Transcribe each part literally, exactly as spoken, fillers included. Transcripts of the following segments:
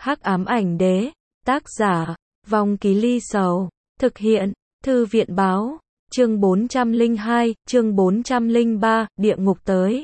Hắc ám ảnh đế, tác giả, Vong Ký Ly Sầu, thực hiện, Thư viện báo, chương bốn trăm lẻ hai, chương bốn trăm lẻ ba, địa ngục tới.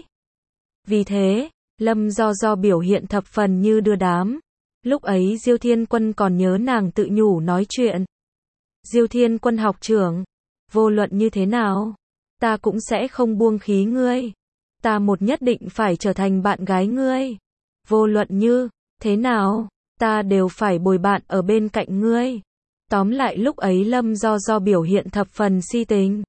Vì thế, Lâm Do Do biểu hiện thập phần như đưa đám. Lúc ấy Diêu Thiên Quân còn nhớ nàng tự nhủ nói chuyện. Diêu Thiên Quân học trưởng, vô luận như thế nào, ta cũng sẽ không buông khí ngươi. Ta một nhất định phải trở thành bạn gái ngươi. Vô luận như thế nào, ta đều phải bồi bạn ở bên cạnh ngươi. Tóm lại lúc ấy Lâm Do Do biểu hiện thập phần si tình,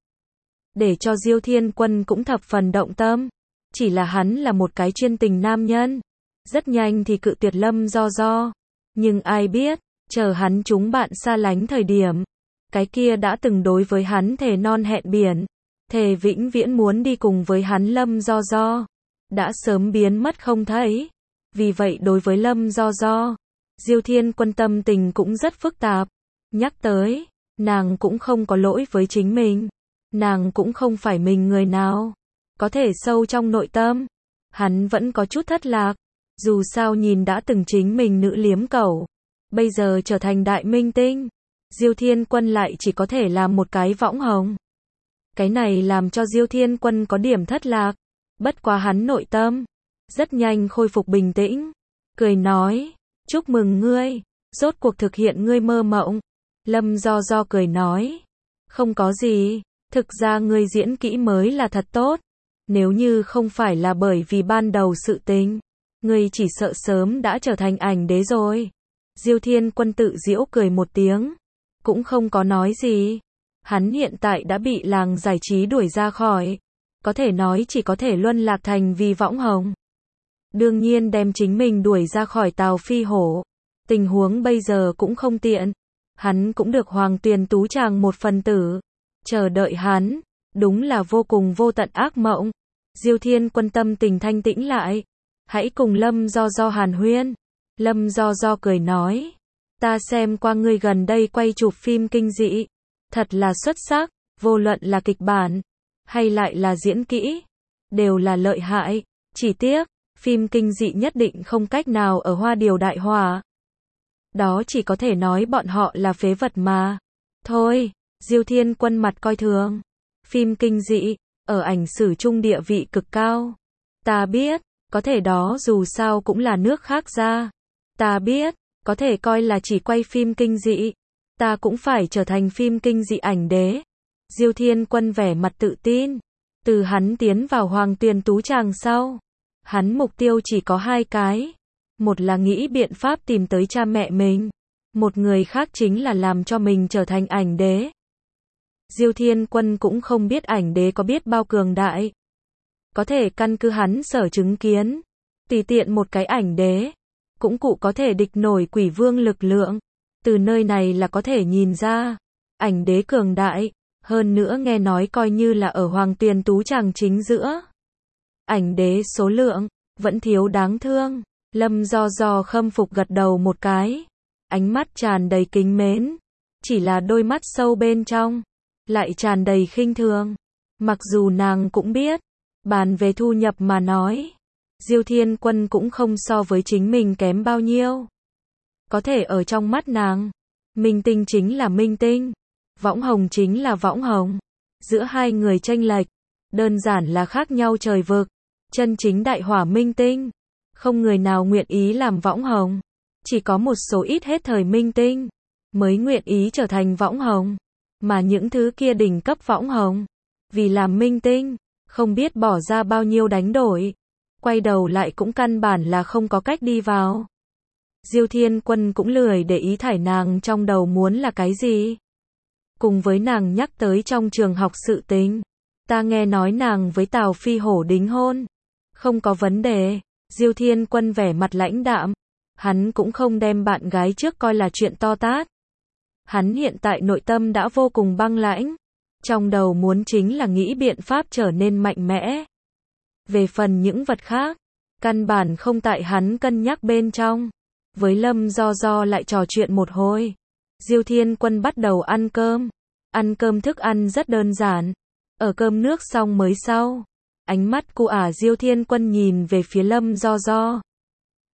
để cho Diêu Thiên Quân cũng thập phần động tâm. Chỉ là hắn là một cái chuyên tình nam nhân, rất nhanh thì cự tuyệt Lâm Do Do. Nhưng ai biết, chờ hắn chúng bạn xa lánh thời điểm, cái kia đã từng đối với hắn thề non hẹn biển, thề vĩnh viễn muốn đi cùng với hắn Lâm Do Do, đã sớm biến mất không thấy. Vì vậy đối với Lâm Do Do, Diêu Thiên Quân tâm tình cũng rất phức tạp. Nhắc tới, nàng cũng không có lỗi với chính mình, nàng cũng không phải mình người nào. Có thể sâu trong nội tâm, hắn vẫn có chút thất lạc. Dù sao nhìn đã từng chính mình nữ liếm cẩu, bây giờ trở thành đại minh tinh, Diêu Thiên Quân lại chỉ có thể làm một cái võng hồng. Cái này làm cho Diêu Thiên Quân có điểm thất lạc. Bất quá hắn nội tâm rất nhanh khôi phục bình tĩnh, cười nói, chúc mừng ngươi, rốt cuộc thực hiện ngươi mơ mộng. Lâm Do Do cười nói, không có gì, thực ra ngươi diễn kỹ mới là thật tốt. Nếu như không phải là bởi vì ban đầu sự tình, ngươi chỉ sợ sớm đã trở thành ảnh đế rồi. Diêu Thiên Quân tự giễu cười một tiếng, cũng không có nói gì. Hắn hiện tại đã bị làng giải trí đuổi ra khỏi, có thể nói chỉ có thể luân lạc thành vì võng hồng. Đương nhiên đem chính mình đuổi ra khỏi Tào Phi Hổ, tình huống bây giờ cũng không tiện. Hắn cũng được Hoàng Tuyền Tú Tràng một phần tử, chờ đợi hắn, đúng là vô cùng vô tận ác mộng. Diêu Thiên Quân tâm tình thanh tĩnh lại, hãy cùng Lâm Do Do hàn huyên. Lâm Do Do cười nói, ta xem qua ngươi gần đây quay chụp phim kinh dị, thật là xuất sắc, vô luận là kịch bản, hay lại là diễn kỹ, đều là lợi hại. Chỉ tiếc, phim kinh dị nhất định không cách nào ở Hoa Điều Đại Hòa. Đó chỉ có thể nói bọn họ là phế vật mà. Thôi, Diêu Thiên Quân mặt coi thường. Phim kinh dị, ở ảnh sử trung địa vị cực cao. Ta biết, có thể đó dù sao cũng là nước khác ra. Ta biết, có thể coi là chỉ quay phim kinh dị. Ta cũng phải trở thành phim kinh dị ảnh đế. Diêu Thiên Quân vẻ mặt tự tin. Từ hắn tiến vào Hoàng Tuyền Tú Tràng sau, hắn mục tiêu chỉ có hai cái. Một là nghĩ biện pháp tìm tới cha mẹ mình. Một người khác chính là làm cho mình trở thành ảnh đế. Diêu Thiên Quân cũng không biết ảnh đế có biết bao cường đại. Có thể căn cứ hắn sở chứng kiến, tùy tiện một cái ảnh đế, cũng cụ có thể địch nổi quỷ vương lực lượng. Từ nơi này là có thể nhìn ra, ảnh đế cường đại, hơn nữa nghe nói coi như là ở Hoàng Tuyền Tú Tràng chính giữa. Ảnh đế số lượng, vẫn thiếu đáng thương. Lâm Do Do khâm phục gật đầu một cái, ánh mắt tràn đầy kính mến, chỉ là đôi mắt sâu bên trong lại tràn đầy khinh thường. Mặc dù nàng cũng biết, bàn về thu nhập mà nói, Diêu Thiên Quân cũng không so với chính mình kém bao nhiêu. Có thể ở trong mắt nàng, minh tinh chính là minh tinh, võng hồng chính là võng hồng. Giữa hai người chênh lệch, đơn giản là khác nhau trời vực. Chân chính đại hỏa minh tinh, không người nào nguyện ý làm võng hồng. Chỉ có một số ít hết thời minh tinh, mới nguyện ý trở thành võng hồng. Mà những thứ kia đỉnh cấp võng hồng, vì làm minh tinh, không biết bỏ ra bao nhiêu đánh đổi. Quay đầu lại cũng căn bản là không có cách đi vào. Diêu Thiên Quân cũng lười để ý thải nàng trong đầu muốn là cái gì. Cùng với nàng nhắc tới trong trường học sự tình. Ta nghe nói nàng với Tào Phi Hổ đính hôn. Không có vấn đề. Diêu Thiên Quân vẻ mặt lãnh đạm. Hắn cũng không đem bạn gái trước coi là chuyện to tát. Hắn hiện tại nội tâm đã vô cùng băng lãnh. Trong đầu muốn chính là nghĩ biện pháp trở nên mạnh mẽ. Về phần những vật khác, căn bản không tại hắn cân nhắc bên trong. Với Lâm Do Do lại trò chuyện một hồi. Diêu Thiên Quân bắt đầu ăn cơm. Ăn cơm thức ăn rất đơn giản. Ở cơm nước xong mới sau. Ánh mắt cu ả Diêu Thiên Quân nhìn về phía Lâm Do Do.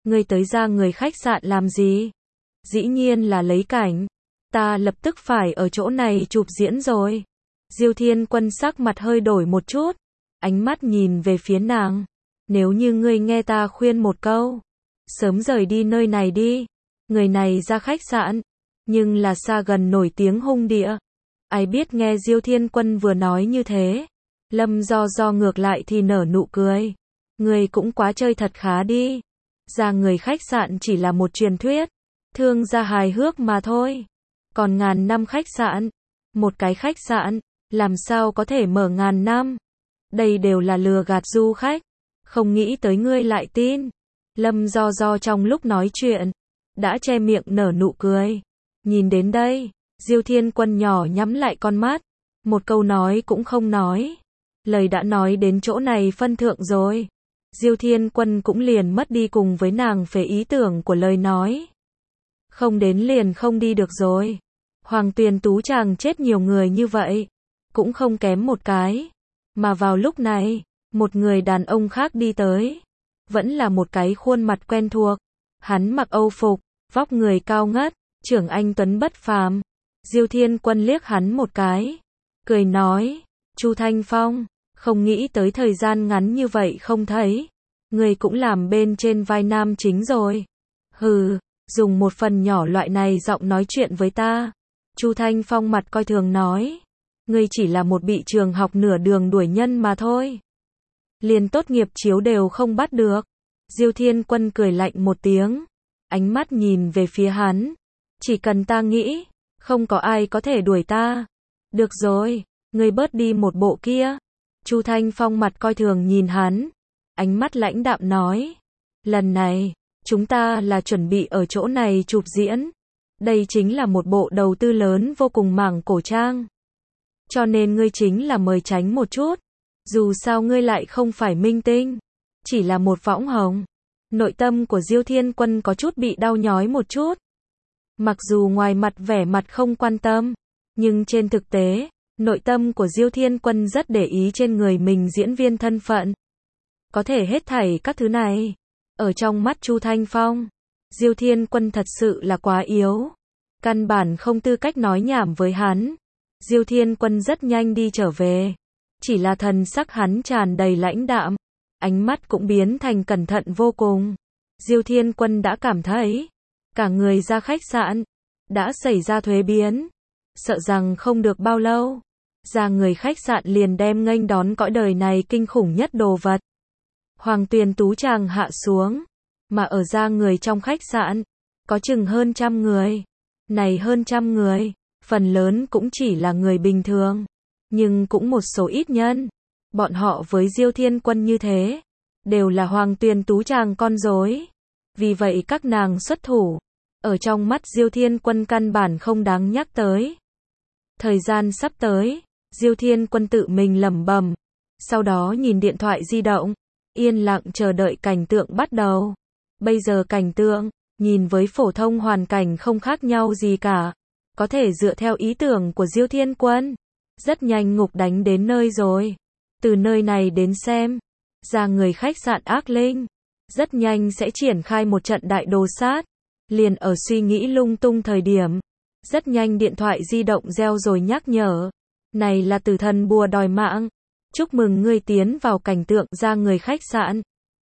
Ngươi tới ra người khách sạn làm gì? Dĩ nhiên là lấy cảnh. Ta lập tức phải ở chỗ này chụp diễn rồi. Diêu Thiên Quân sắc mặt hơi đổi một chút, ánh mắt nhìn về phía nàng. Nếu như ngươi nghe ta khuyên một câu, sớm rời đi nơi này đi. Người này ra khách sạn, nhưng là xa gần nổi tiếng hung địa. Ai biết nghe Diêu Thiên Quân vừa nói như thế, Lâm Do Do ngược lại thì nở nụ cười. Ngươi cũng quá chơi thật khá đi. Ra người khách sạn chỉ là một truyền thuyết, thương gia hài hước mà thôi. Còn ngàn năm khách sạn, một cái khách sạn, làm sao có thể mở ngàn năm? Đây đều là lừa gạt du khách. Không nghĩ tới ngươi lại tin. Lâm Do Do trong lúc nói chuyện, đã che miệng nở nụ cười. Nhìn đến đây, Diêu Thiên Quân nhỏ nhắm lại con mắt, một câu nói cũng không nói. Lời đã nói đến chỗ này phân thượng rồi. Diêu Thiên Quân cũng liền mất đi cùng với nàng về ý tưởng của lời nói. Không đến liền không đi được rồi. Hoàng Tuyền Tú chàng chết nhiều người như vậy, cũng không kém một cái. Mà vào lúc này, một người đàn ông khác đi tới. Vẫn là một cái khuôn mặt quen thuộc. Hắn mặc Âu phục, vóc người cao ngất, trưởng anh tuấn bất phàm. Diêu Thiên Quân liếc hắn một cái, cười nói, Chu Thanh Phong, không nghĩ tới thời gian ngắn như vậy không thấy. Người cũng làm bên trên vai nam chính rồi. Hừ, dùng một phần nhỏ loại này giọng nói chuyện với ta. Chu Thanh Phong mặt coi thường nói. Ngươi chỉ là một bị trường học nửa đường đuổi nhân mà thôi. Liền tốt nghiệp chiếu đều không bắt được. Diêu Thiên Quân cười lạnh một tiếng. Ánh mắt nhìn về phía hắn. Chỉ cần ta nghĩ, không có ai có thể đuổi ta. Được rồi, ngươi bớt đi một bộ kia. Chu Thanh Phong mặt coi thường nhìn hắn. Ánh mắt lãnh đạm nói. Lần này, chúng ta là chuẩn bị ở chỗ này chụp diễn. Đây chính là một bộ đầu tư lớn vô cùng mảng cổ trang. Cho nên ngươi chính là mời tránh một chút. Dù sao ngươi lại không phải minh tinh, chỉ là một võng hồng. Nội tâm của Diêu Thiên Quân có chút bị đau nhói một chút. Mặc dù ngoài mặt vẻ mặt không quan tâm, nhưng trên thực tế, nội tâm của Diêu Thiên Quân rất để ý trên người mình diễn viên thân phận. Có thể hết thảy các thứ này, ở trong mắt Chu Thanh Phong, Diêu Thiên Quân thật sự là quá yếu. Căn bản không tư cách nói nhảm với hắn. Diêu Thiên Quân rất nhanh đi trở về. Chỉ là thần sắc hắn tràn đầy lãnh đạm. Ánh mắt cũng biến thành cẩn thận vô cùng. Diêu Thiên Quân đã cảm thấy, cả người ra khách sạn, đã xảy ra thuế biến. Sợ rằng không được bao lâu, ra người khách sạn liền đem nghênh đón cõi đời này kinh khủng nhất đồ vật. Hoàng Tuyền Tú chàng hạ xuống, mà ở ra người trong khách sạn, có chừng hơn trăm người. Này hơn trăm người, phần lớn cũng chỉ là người bình thường, nhưng cũng một số ít nhân. Bọn họ với Diêu Thiên Quân như thế, đều là Hoàng Tuyền Tú chàng con rối. Vì vậy các nàng xuất thủ, ở trong mắt Diêu Thiên Quân căn bản không đáng nhắc tới. Thời gian sắp tới, Diêu Thiên Quân tự mình lẩm bẩm, sau đó nhìn điện thoại di động, yên lặng chờ đợi cảnh tượng bắt đầu. Bây giờ cảnh tượng, nhìn với phổ thông hoàn cảnh không khác nhau gì cả. Có thể dựa theo ý tưởng của Diêu Thiên Quân, rất nhanh ngục đánh đến nơi rồi. Từ nơi này đến xem, ra người khách sạn ác linh, rất nhanh sẽ triển khai một trận đại đồ sát. Liền ở suy nghĩ lung tung thời điểm, rất nhanh điện thoại di động reo rồi nhắc nhở. Này là tử thần bùa đòi mạng. Chúc mừng ngươi tiến vào cảnh tượng ra người khách sạn.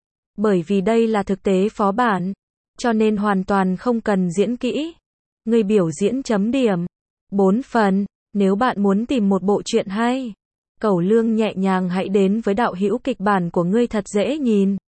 Bởi vì đây là thực tế phó bản, cho nên hoàn toàn không cần diễn kỹ. Ngươi biểu diễn chấm điểm bốn phần. Nếu bạn muốn tìm một bộ truyện hay, cẩu lương nhẹ nhàng hãy đến với đạo hữu kịch bản của ngươi thật dễ nhìn.